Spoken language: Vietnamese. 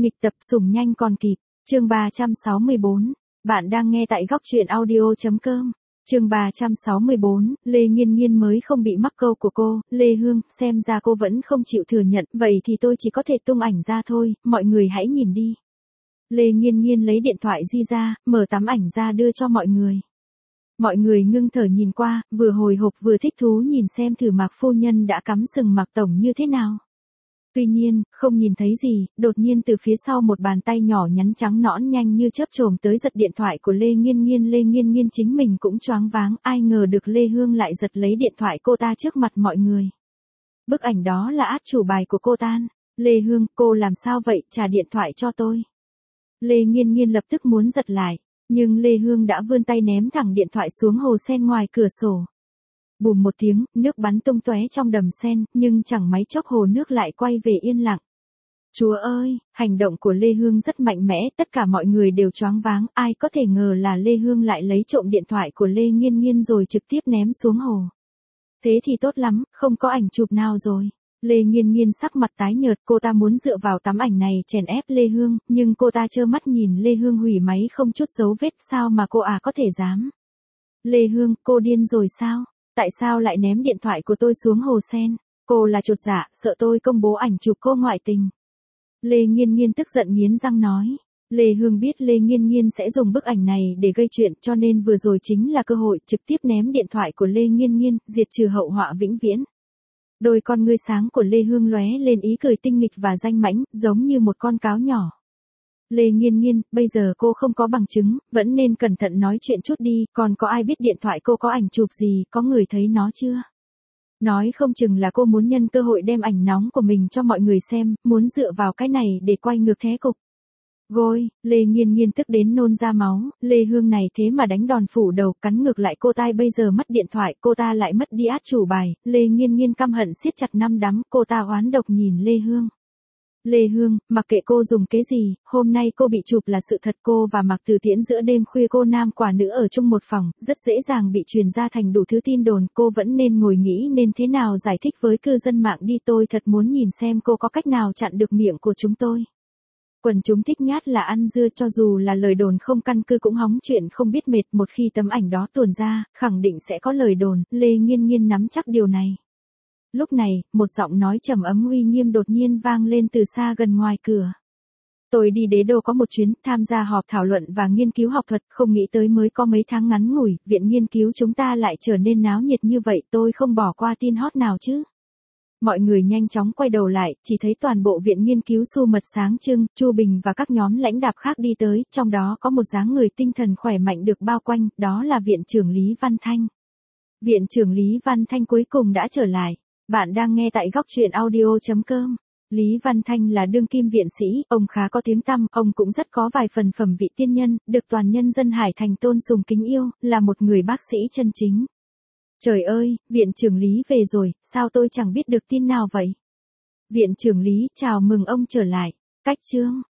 Nghịch tập sủng nhanh còn kịp. Chương 364. Bạn đang nghe tại góc truyện audio.com. Chương 364, Lê Nghiên Nghiên mới không bị mắc câu của cô, Lê Hương, xem ra cô vẫn không chịu thừa nhận, vậy thì tôi chỉ có thể tung ảnh ra thôi, mọi người hãy nhìn đi. Lê Nghiên Nghiên lấy điện thoại di ra, mở tấm ảnh ra đưa cho mọi người. Mọi người ngưng thở nhìn qua, vừa hồi hộp vừa thích thú nhìn xem thử Mạc phu nhân đã cắm sừng Mạc tổng như thế nào. Tuy nhiên, không nhìn thấy gì, đột nhiên từ phía sau một bàn tay nhỏ nhắn trắng nõn nhanh như chớp chồm tới giật điện thoại của Lê Nghiên Nghiên. Lê Nghiên Nghiên chính mình cũng choáng váng, ai ngờ được Lê Hương lại giật lấy điện thoại cô ta trước mặt mọi người. Bức ảnh đó là át chủ bài của cô ta. Lê Hương, cô làm sao vậy, trả điện thoại cho tôi. Lê Nghiên Nghiên lập tức muốn giật lại, nhưng Lê Hương đã vươn tay ném thẳng điện thoại xuống hồ sen ngoài cửa sổ. Bùm một tiếng, nước bắn tung tóe trong đầm sen, nhưng chẳng mấy chốc hồ nước lại quay về yên lặng. Chúa ơi, hành động của Lê Hương rất mạnh mẽ, tất cả mọi người đều choáng váng, ai có thể ngờ là Lê Hương lại lấy trộm điện thoại của Lê Nghiên Nghiên rồi trực tiếp ném xuống hồ. Thế thì tốt lắm, không có ảnh chụp nào rồi. Lê Nghiên Nghiên sắc mặt tái nhợt, cô ta muốn dựa vào tấm ảnh này chèn ép Lê Hương, nhưng cô ta trơ mắt nhìn Lê Hương hủy máy không chút dấu vết, sao mà cô có thể dám. Lê Hương, cô điên rồi sao? Tại sao lại ném điện thoại của tôi xuống hồ sen? Cô là chột dạ, sợ tôi công bố ảnh chụp cô ngoại tình. Lê Nghiên Nghiên tức giận nghiến răng nói. Lê Hương biết Lê Nghiên Nghiên sẽ dùng bức ảnh này để gây chuyện, cho nên vừa rồi chính là cơ hội trực tiếp ném điện thoại của Lê Nghiên Nghiên, diệt trừ hậu họa vĩnh viễn. Đôi con ngươi sáng của Lê Hương lóe lên ý cười tinh nghịch và danh mãnh, giống như một con cáo nhỏ. Lê Nghiên Nghiên, bây giờ cô không có bằng chứng, vẫn nên cẩn thận nói chuyện chút đi, còn có ai biết điện thoại cô có ảnh chụp gì, có người thấy nó chưa? Nói không chừng là cô muốn nhân cơ hội đem ảnh nóng của mình cho mọi người xem, muốn dựa vào cái này để quay ngược thế cục. Gôi, Lê Nghiên Nghiên tức đến nôn ra máu, Lê Hương này thế mà đánh đòn phủ đầu, cắn ngược lại cô ta, bây giờ mất điện thoại, cô ta lại mất đi át chủ bài, Lê Nghiên Nghiên căm hận siết chặt nắm đấm, cô ta oán độc nhìn Lê Hương. Lê Hương, mặc kệ cô dùng cái gì, hôm nay cô bị chụp là sự thật, cô và Mạc Từ Tiễn giữa đêm khuya cô nam quả nữ ở chung một phòng, rất dễ dàng bị truyền ra thành đủ thứ tin đồn, cô vẫn nên ngồi nghĩ nên thế nào giải thích với cư dân mạng đi, tôi thật muốn nhìn xem cô có cách nào chặn được miệng của chúng tôi. Quần chúng thích nhát là ăn dưa, cho dù là lời đồn không căn cứ cũng hóng chuyện không biết mệt, một khi tấm ảnh đó tuồn ra, khẳng định sẽ có lời đồn, Lê Nghiên Nghiên nắm chắc điều này. Lúc này, một giọng nói trầm ấm uy nghiêm đột nhiên vang lên từ xa gần ngoài cửa. Tôi đi Đế Đô có một chuyến, tham gia họp thảo luận và nghiên cứu học thuật, không nghĩ tới mới có mấy tháng ngắn ngủi, viện nghiên cứu chúng ta lại trở nên náo nhiệt như vậy, tôi không bỏ qua tin hot nào chứ. Mọi người nhanh chóng quay đầu lại, chỉ thấy toàn bộ viện nghiên cứu xu mật sáng trưng, Chu Bình và các nhóm lãnh đạo khác đi tới, trong đó có một dáng người tinh thần khỏe mạnh được bao quanh, đó là viện trưởng Lý Văn Thanh. Viện trưởng Lý Văn Thanh cuối cùng đã trở lại. Bạn đang nghe tại góc truyện audio.com. Lý Văn Thanh là đương kim viện sĩ, ông khá có tiếng tăm, ông cũng rất có vài phần phẩm vị tiên nhân, được toàn nhân dân Hải Thành tôn sùng kính yêu, là một người bác sĩ chân chính. Trời ơi, viện trưởng Lý về rồi, sao tôi chẳng biết được tin nào vậy? Viện trưởng Lý, chào mừng ông trở lại. Cách chương.